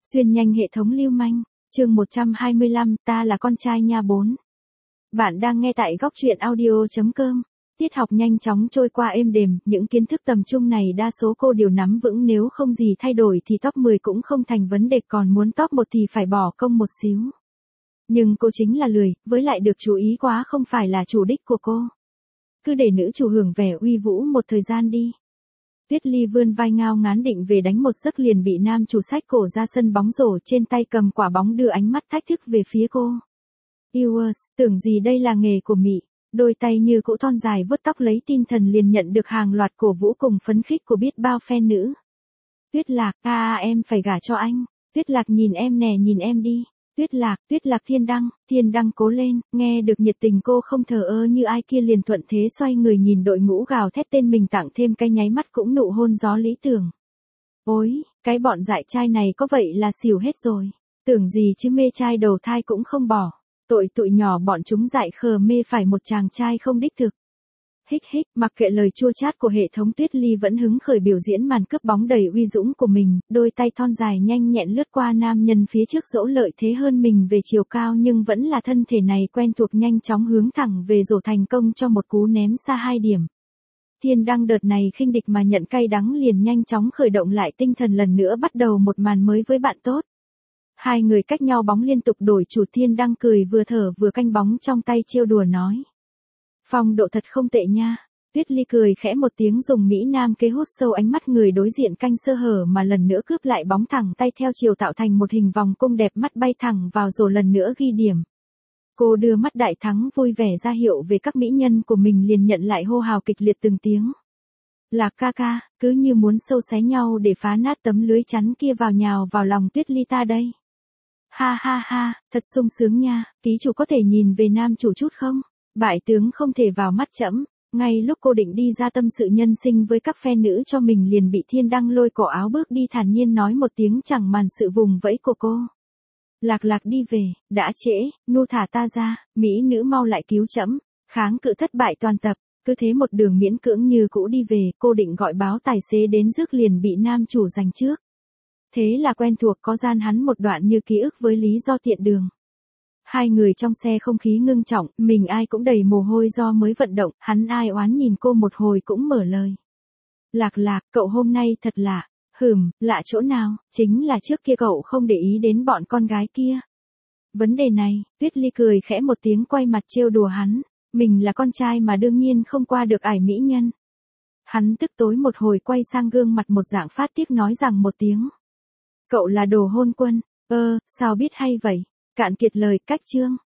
Xuyên nhanh hệ thống lưu manh, chương 125, ta là con trai nha 4. Bạn đang nghe tại góc truyện audio.com. Tiết học nhanh chóng trôi qua êm đềm, những kiến thức tầm trung này đa số cô đều nắm vững, nếu không gì thay đổi thì top 10 cũng không thành vấn đề, còn muốn top 1 thì phải bỏ công một xíu. Nhưng cô chính là lười, với lại được chú ý quá không phải là chủ đích của cô. Cứ để nữ chủ hưởng vẻ uy vũ một thời gian đi. Tuyết Ly vươn vai ngao ngán định về đánh một giấc liền bị nam chủ xách cổ ra sân bóng rổ, trên tay cầm quả bóng đưa ánh mắt thách thức về phía cô. Viewers, tưởng gì đây là nghề của Mị, đôi tay như cũ thon dài vuốt tóc lấy tinh thần liền nhận được hàng loạt cổ vũ cùng phấn khích của biết bao fan nữ. Tuyết Lạc, em phải gả cho anh. Tuyết Lạc nhìn em nè, nhìn em đi. Tuyết Lạc Thiên Đăng cố lên, nghe được nhiệt tình cô không thờ ơ như ai kia liền thuận thế xoay người nhìn đội ngũ gào thét tên mình, tặng thêm cái nháy mắt cũng nụ hôn gió lý tưởng. Ôi, cái bọn dại trai này có vậy là xỉu hết rồi, tưởng gì chứ mê trai đầu thai cũng không bỏ, tội tụi nhỏ bọn chúng dại khờ mê phải một chàng trai không đích thực. Hích, mặc kệ lời chua chát của hệ thống, Tuyết Ly vẫn hứng khởi biểu diễn màn cướp bóng đầy uy dũng của mình, đôi tay thon dài nhanh nhẹn lướt qua nam nhân phía trước dẫu lợi thế hơn mình về chiều cao nhưng vẫn là thân thể này quen thuộc, nhanh chóng hướng thẳng về rổ thành công cho một cú ném xa 2 điểm. Thiên Đăng đợt này khinh địch mà nhận cay đắng liền nhanh chóng khởi động lại tinh thần, lần nữa bắt đầu một màn mới với bạn tốt. Hai người cách nhau bóng liên tục đổi chủ, Thiên Đăng cười vừa thở vừa canh bóng trong tay trêu đùa nói. Phong độ thật không tệ nha. Tuyết Ly cười khẽ một tiếng, dùng Mỹ Nam kế hút sâu ánh mắt người đối diện canh sơ hở mà lần nữa cướp lại bóng, thẳng tay theo chiều tạo thành một hình vòng cung đẹp mắt bay thẳng vào rồi lần nữa ghi điểm. Cô đưa mắt đại thắng vui vẻ ra hiệu về các mỹ nhân của mình liền nhận lại hô hào kịch liệt từng tiếng. Lạc ca, cứ như muốn sâu xé nhau để phá nát tấm lưới chắn kia vào nhào vào lòng Tuyết Ly ta đây. Ha, thật sung sướng nha, ký chủ có thể nhìn về nam chủ chút không? Bại tướng không thể vào mắt trẫm. Ngay lúc cô định đi ra tâm sự nhân sinh với các fan nữ cho mình liền bị Thiên Đăng lôi cổ áo bước đi, thản nhiên nói một tiếng chẳng màn sự vùng vẫy của cô. Lạc đi về, đã trễ, nu thả ta ra, mỹ nữ mau lại cứu trẫm. Kháng cự thất bại toàn tập, cứ thế một đường miễn cưỡng như cũ đi về, cô định gọi báo tài xế đến rước liền bị nam chủ giành trước. Thế là quen thuộc có gian hắn một đoạn như ký ức với lý do tiện đường. Hai người trong xe không khí ngưng trọng, mình ai cũng đầy mồ hôi do mới vận động, hắn ai oán nhìn cô một hồi cũng mở lời. Lạc, cậu hôm nay thật lạ. Lạ chỗ nào, chính là trước kia cậu không để ý đến bọn con gái kia. Vấn đề này, Tuyết Ly cười khẽ một tiếng quay mặt trêu đùa hắn, mình là con trai mà đương nhiên không qua được ải mỹ nhân. Hắn tức tối một hồi quay sang gương mặt một dạng phát tiếc nói rằng một tiếng. Cậu là đồ hôn quân, sao biết hay vậy? Cạn kiệt lời, cách chương.